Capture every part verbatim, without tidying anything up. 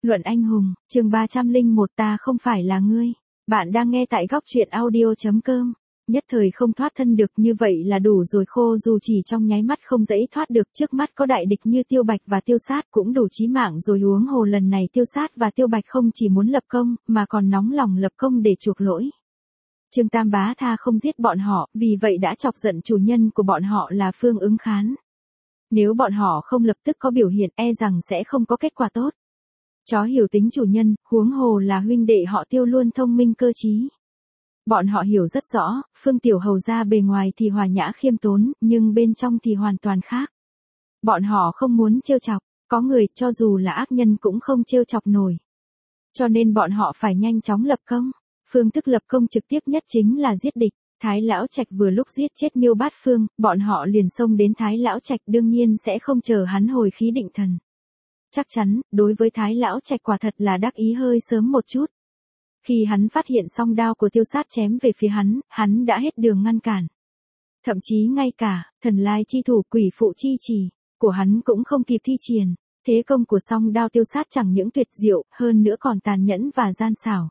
Luận anh hùng, chương ba trăm lẻ một ta không phải là ngươi. Bạn đang nghe tại góc truyện audio.com. Nhất thời không thoát thân được như vậy là đủ rồi, khô dù chỉ trong nháy mắt không dễ thoát được, trước mắt có đại địch như Tiêu Bạch và Tiêu Sát cũng đủ chí mạng rồi, huống hồ lần này Tiêu Sát và Tiêu Bạch không chỉ muốn lập công, mà còn nóng lòng lập công để chuộc lỗi. Trương Tam Bá tha không giết bọn họ, vì vậy đã chọc giận chủ nhân của bọn họ là Phương Ứng Khán. Nếu bọn họ không lập tức có biểu hiện, e rằng sẽ không có kết quả tốt. Chó hiểu tính chủ nhân, huống hồ là huynh đệ họ Tiêu luôn thông minh cơ trí. Bọn họ hiểu rất rõ, Phương Tiểu Hầu ra bề ngoài thì hòa nhã khiêm tốn, nhưng bên trong thì hoàn toàn khác. Bọn họ không muốn trêu chọc, có người cho dù là ác nhân cũng không trêu chọc nổi. Cho nên bọn họ phải nhanh chóng lập công. Phương thức lập công trực tiếp nhất chính là giết địch. Thái Lão Trạch vừa lúc giết chết Miêu Bát Phương, bọn họ liền xông đến Thái Lão Trạch, đương nhiên sẽ không chờ hắn hồi khí định thần. Chắc chắn, đối với Thái Lão Trạch quả thật là đắc ý hơi sớm một chút. Khi hắn phát hiện song đao của Tiêu Sát chém về phía hắn, hắn đã hết đường ngăn cản. Thậm chí ngay cả, thần lai chi thủ quỷ phụ chi trì của hắn cũng không kịp thi triển. Thế công của song đao Tiêu Sát chẳng những tuyệt diệu, hơn nữa còn tàn nhẫn và gian xảo.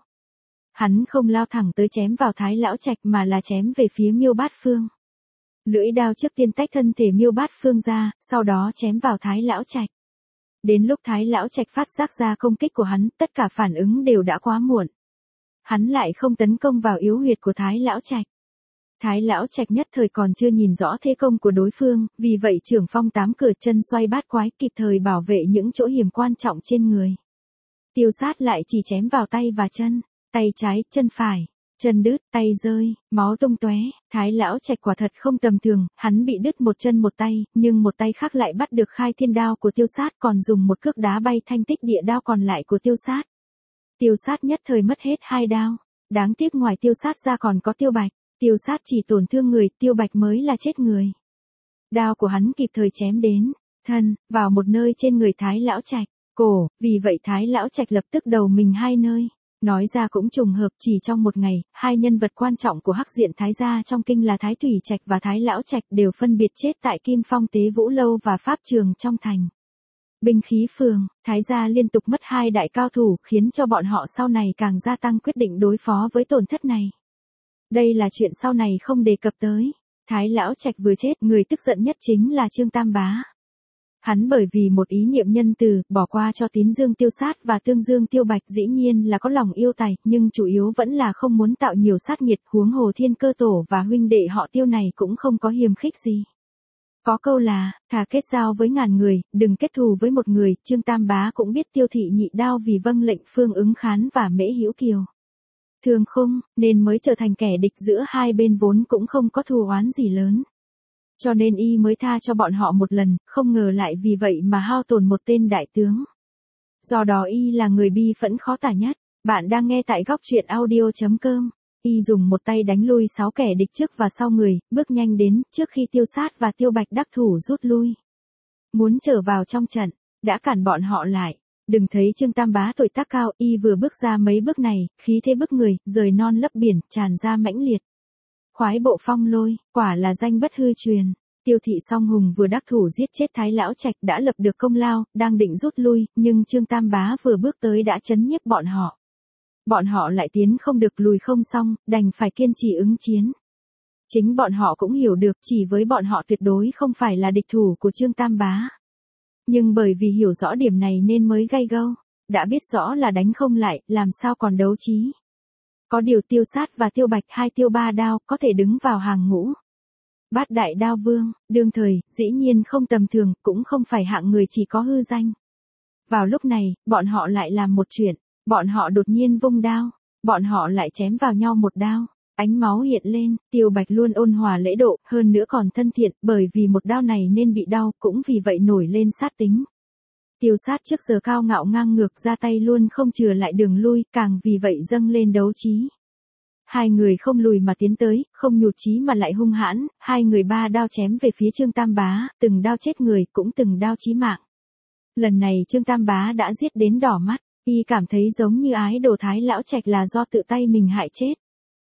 Hắn không lao thẳng tới chém vào Thái Lão Trạch mà là chém về phía Miêu Bát Phương. Lưỡi đao trước tiên tách thân thể Miêu Bát Phương ra, sau đó chém vào Thái Lão Trạch. Đến lúc Thái Lão Trạch phát giác ra công kích của hắn, tất cả phản ứng đều đã quá muộn. Hắn lại không tấn công vào yếu huyệt của Thái Lão Trạch. Thái Lão Trạch nhất thời còn chưa nhìn rõ thế công của đối phương, vì vậy trưởng phong tám cửa chân xoay bát quái kịp thời bảo vệ những chỗ hiểm quan trọng trên người. Tiêu Sát lại chỉ chém vào tay và chân, tay trái, chân phải, chân đứt, tay rơi, máu tung tóe. Thái Lão Trạch quả thật không tầm thường, hắn bị đứt một chân một tay, nhưng một tay khác lại bắt được khai thiên đao của Tiêu Sát, còn dùng một cước đá bay thanh tích địa đao còn lại của Tiêu Sát. Tiêu Sát nhất thời mất hết hai đao. Đáng tiếc ngoài Tiêu Sát ra còn có Tiêu Bạch. Tiêu Sát chỉ tổn thương người, Tiêu Bạch mới là chết người. Đao của hắn kịp thời chém đến thân, vào một nơi trên người Thái Lão Trạch, cổ, vì vậy Thái Lão Trạch lập tức đầu mình hai nơi. Nói ra cũng trùng hợp, chỉ trong một ngày, hai nhân vật quan trọng của Hắc Diện Thái gia trong kinh là Thái Thủy Trạch và Thái Lão Trạch đều phân biệt chết tại Kim Phong Tế Vũ Lâu và Pháp Trường trong thành. Binh khí phường, Thái gia liên tục mất hai đại cao thủ, khiến cho bọn họ sau này càng gia tăng quyết định đối phó với tổn thất này. Đây là chuyện sau này không đề cập tới. Thái Lão Trạch vừa chết, người tức giận nhất chính là Trương Tam Bá. Hắn bởi vì một ý niệm nhân từ, bỏ qua cho Tín Dương Tiêu Sát và Tương Dương Tiêu Bạch, dĩ nhiên là có lòng yêu tài, nhưng chủ yếu vẫn là không muốn tạo nhiều sát nghiệt, huống hồ Thiên Cơ Tổ và huynh đệ họ Tiêu này cũng không có hiềm khích gì. Có câu là, thà kết giao với ngàn người, đừng kết thù với một người. Trương Tam Bá cũng biết Tiêu Thị Nhị Đao vì vâng lệnh Phương Ứng Khán và Mễ Hữu Kiều Thường Khung, nên mới trở thành kẻ địch, giữa hai bên vốn cũng không có thù oán gì lớn. Cho nên y mới tha cho bọn họ một lần, không ngờ lại vì vậy mà hao tổn một tên đại tướng. Do đó y là người bi phẫn khó tả nhất. Bạn đang nghe tại góc truyện audio.com. Y dùng một tay đánh lui sáu kẻ địch trước và sau người, bước nhanh đến, trước khi Tiêu Sát và Tiêu Bạch đắc thủ rút lui. Muốn trở vào trong trận, đã cản bọn họ lại. Đừng thấy Trương Tam Bá tuổi tác cao, y vừa bước ra mấy bước này, khí thế bức người, rời non lấp biển, tràn ra mãnh liệt. Khoái bộ phong lôi, quả là danh bất hư truyền. Tiêu Thị Song Hùng vừa đắc thủ giết chết Thái Lão Trạch đã lập được công lao, đang định rút lui, nhưng Trương Tam Bá vừa bước tới đã chấn nhiếp bọn họ. Bọn họ lại tiến không được lùi không xong, đành phải kiên trì ứng chiến. Chính bọn họ cũng hiểu được, chỉ với bọn họ tuyệt đối không phải là địch thủ của Trương Tam Bá. Nhưng bởi vì hiểu rõ điểm này nên mới gay gâu, đã biết rõ là đánh không lại, làm sao còn đấu trí. Có điều Tiêu Sát và Tiêu Bạch, hai tiêu ba đao, có thể đứng vào hàng ngũ. Bát đại đao vương, đương thời, dĩ nhiên không tầm thường, cũng không phải hạng người chỉ có hư danh. Vào lúc này, bọn họ lại làm một chuyện, bọn họ đột nhiên vung đao, bọn họ lại chém vào nhau một đao, ánh máu hiện lên. Tiêu Bạch luôn ôn hòa lễ độ, hơn nữa còn thân thiện, bởi vì một đao này nên bị đau, cũng vì vậy nổi lên sát tính. Tiêu Sát trước giờ cao ngạo ngang ngược, ra tay luôn không chừa lại đường lui, càng vì vậy dâng lên đấu trí. Hai người không lùi mà tiến tới, không nhụt chí mà lại hung hãn, hai người ba đao chém về phía Trương Tam Bá, từng đao chết người, cũng từng đao chí mạng. Lần này Trương Tam Bá đã giết đến đỏ mắt, y cảm thấy giống như ái đồ Thái Lão Trạch là do tự tay mình hại chết.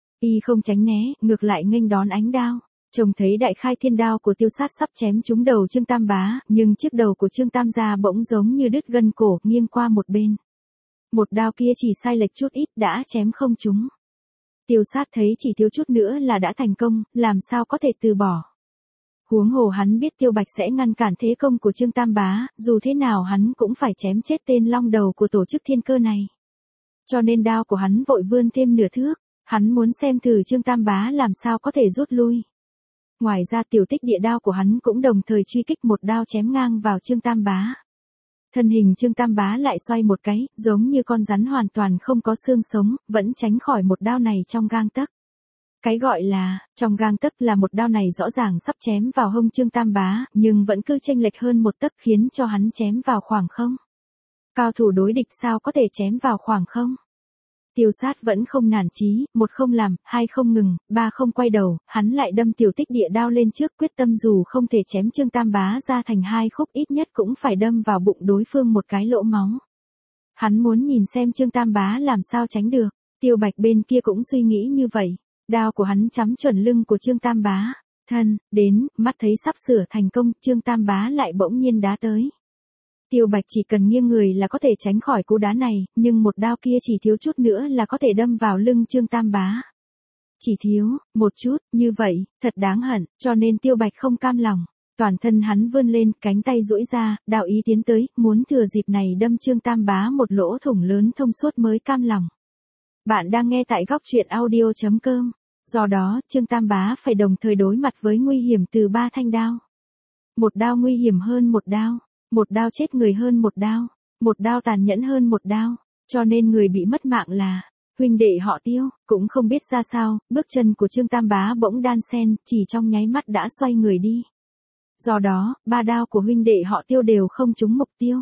Y không tránh né, ngược lại nghênh đón ánh đao. Trông thấy đại khai thiên đao của Tiêu Sát sắp chém trúng đầu Trương Tam Bá, nhưng chiếc đầu của Trương Tam gia bỗng giống như đứt gân cổ, nghiêng qua một bên. Một đao kia chỉ sai lệch chút ít đã chém không trúng. Tiêu sát thấy chỉ thiếu chút nữa là đã thành công, làm sao có thể từ bỏ. Huống hồ hắn biết Tiêu Bạch sẽ ngăn cản thế công của Trương Tam Bá, dù thế nào hắn cũng phải chém chết tên long đầu của tổ chức thiên cơ này. Cho nên đao của hắn vội vươn thêm nửa thước, hắn muốn xem thử Trương Tam Bá làm sao có thể rút lui. Ngoài ra tiểu tích địa đao của hắn cũng đồng thời truy kích một đao chém ngang vào Trương Tam Bá. Thân hình Trương Tam Bá lại xoay một cái, giống như con rắn hoàn toàn không có xương sống, vẫn tránh khỏi một đao này trong gang tấc. Cái gọi là, trong gang tấc là một đao này rõ ràng sắp chém vào hông Trương Tam Bá, nhưng vẫn cứ chênh lệch hơn một tấc khiến cho hắn chém vào khoảng không. Cao thủ đối địch sao có thể chém vào khoảng không? Tiêu sát vẫn không nản chí, một không làm, hai không ngừng, ba không quay đầu, hắn lại đâm tiểu tích địa đao lên trước, quyết tâm dù không thể chém Trương Tam Bá ra thành hai khúc ít nhất cũng phải đâm vào bụng đối phương một cái lỗ máu. Hắn muốn nhìn xem Trương Tam Bá làm sao tránh được. Tiêu Bạch bên kia cũng suy nghĩ như vậy. Đao của hắn chắm chuẩn lưng của Trương Tam Bá. Thân, đến, mắt thấy sắp sửa thành công, Trương Tam Bá lại bỗng nhiên đá tới. Tiêu Bạch chỉ cần nghiêng người là có thể tránh khỏi cú đá này, nhưng một đao kia chỉ thiếu chút nữa là có thể đâm vào lưng Trương Tam Bá. Chỉ thiếu, một chút, như vậy, thật đáng hận, cho nên Tiêu Bạch không cam lòng. Toàn thân hắn vươn lên, cánh tay duỗi ra, đạo ý tiến tới, muốn thừa dịp này đâm Trương Tam Bá một lỗ thủng lớn thông suốt mới cam lòng. Bạn đang nghe tại góc truyện audio chấm com. Do đó, Trương Tam Bá phải đồng thời đối mặt với nguy hiểm từ ba thanh đao. Một đao nguy hiểm hơn một đao. Một đao chết người hơn một đao, một đao tàn nhẫn hơn một đao, cho nên người bị mất mạng là huynh đệ họ Tiêu, cũng không biết ra sao, bước chân của Trương Tam Bá bỗng đan sen, chỉ trong nháy mắt đã xoay người đi. Do đó, ba đao của huynh đệ họ Tiêu đều không trúng mục tiêu.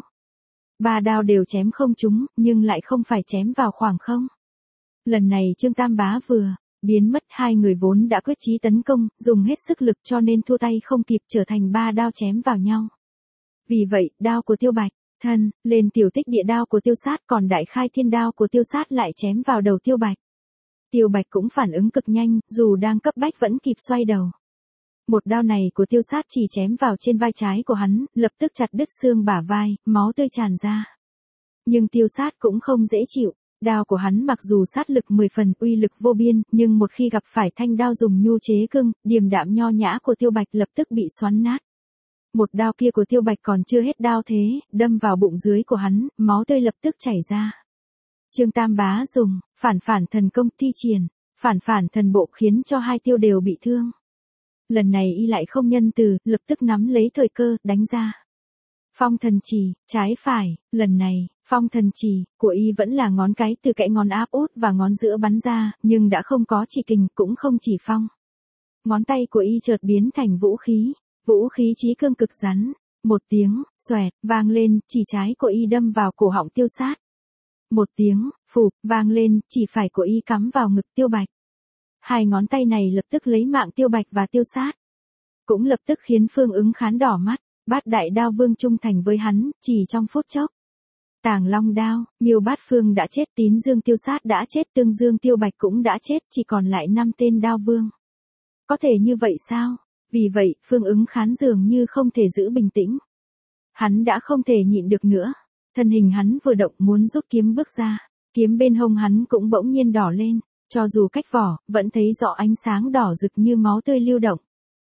Ba đao đều chém không trúng, nhưng lại không phải chém vào khoảng không. Lần này Trương Tam Bá vừa biến mất, hai người vốn đã quyết chí tấn công, dùng hết sức lực cho nên thua tay không kịp, trở thành ba đao chém vào nhau. Vì vậy, đao của Tiêu Bạch, thân, lên tiểu tích địa đao của Tiêu sát, còn đại khai thiên đao của Tiêu sát lại chém vào đầu Tiêu Bạch. Tiêu Bạch cũng phản ứng cực nhanh, dù đang cấp bách vẫn kịp xoay đầu. Một đao này của Tiêu sát chỉ chém vào trên vai trái của hắn, lập tức chặt đứt xương bả vai, máu tươi tràn ra. Nhưng Tiêu sát cũng không dễ chịu, đao của hắn mặc dù sát lực mười phần, uy lực vô biên, nhưng một khi gặp phải thanh đao dùng nhu chế cưng, điềm đạm nho nhã của Tiêu Bạch lập tức bị xoắn nát. Một đao kia của Tiêu Bạch còn chưa hết đao thế, đâm vào bụng dưới của hắn, máu tươi lập tức chảy ra. Trương Tam Bá dùng phản phản thần công thi triển, phản phản thần bộ khiến cho hai tiêu đều bị thương. Lần này y lại không nhân từ, lập tức nắm lấy thời cơ, đánh ra. Phong thần chỉ, trái phải, lần này, phong thần chỉ của y vẫn là ngón cái từ kẽ ngón áp út và ngón giữa bắn ra, nhưng đã không có chỉ kình, cũng không chỉ phong. Ngón tay của y chợt biến thành vũ khí. Vũ khí chí cương cực rắn, một tiếng, xoẹt, vang lên, chỉ trái của y đâm vào cổ họng Tiêu sát. Một tiếng, phụp, vang lên, chỉ phải của y cắm vào ngực Tiêu Bạch. Hai ngón tay này lập tức lấy mạng Tiêu Bạch và Tiêu sát. Cũng lập tức khiến Phương Ứng Khán đỏ mắt, Bát Đại Đao Vương trung thành với hắn, chỉ trong phút chốc. Tàng Long Đao, Miêu Bát Phương đã chết, Tín Dương Tiêu sát đã chết, Tương Dương Tiêu Bạch cũng đã chết, chỉ còn lại năm tên Đao Vương. Có thể như vậy sao? Vì vậy, Phương Ứng Khán dường như không thể giữ bình tĩnh. Hắn đã không thể nhịn được nữa. Thân hình hắn vừa động muốn rút kiếm bước ra. Kiếm bên hông hắn cũng bỗng nhiên đỏ lên. Cho dù cách vỏ, vẫn thấy rõ ánh sáng đỏ rực như máu tươi lưu động.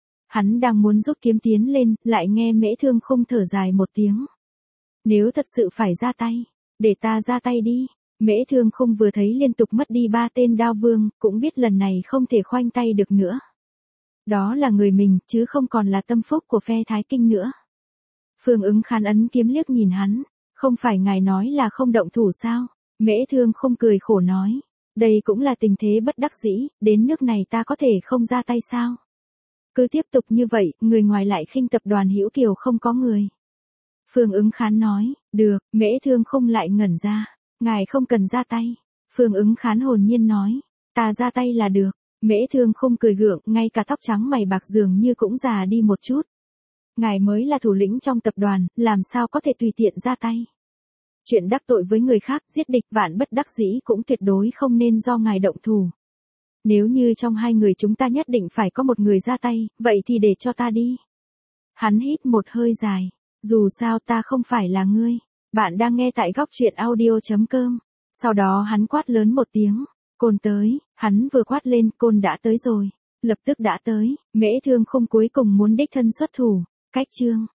Hắn đang muốn rút kiếm tiến lên, lại nghe Mễ Thương Khung thở dài một tiếng. Nếu thật sự phải ra tay, để ta ra tay đi. Mễ Thương Khung vừa thấy liên tục mất đi ba tên Đao Vương, cũng biết lần này không thể khoanh tay được nữa. Đó là người mình, chứ không còn là tâm phúc của phe Thái Kinh nữa. Phương Ứng Khán ấn kiếm liếc nhìn hắn, không phải ngài nói là không động thủ sao? Mễ Thương Khung cười khổ nói, đây cũng là tình thế bất đắc dĩ, đến nước này ta có thể không ra tay sao? Cứ tiếp tục như vậy, người ngoài lại khinh tập đoàn Hữu Kiều không có người. Phương Ứng Khán nói, được, Mễ Thương Khung lại ngẩn ra, ngài không cần ra tay. Phương Ứng Khán hồn nhiên nói, ta ra tay là được. Mễ Thương Khung cười gượng, ngay cả tóc trắng mày bạc dường như cũng già đi một chút. Ngài mới là thủ lĩnh trong tập đoàn, làm sao có thể tùy tiện ra tay. Chuyện đắc tội với người khác, giết địch vạn bất đắc dĩ cũng tuyệt đối không nên do ngài động thủ. Nếu như trong hai người chúng ta nhất định phải có một người ra tay, vậy thì để cho ta đi. Hắn hít một hơi dài, dù sao ta không phải là ngươi. Bạn đang nghe tại góc truyện audio chấm com. Sau đó hắn quát lớn một tiếng, Côn tới, hắn vừa quát lên, Côn đã tới rồi, lập tức đã tới, Mễ Thương Khung cuối cùng muốn đích thân xuất thủ, cách chương.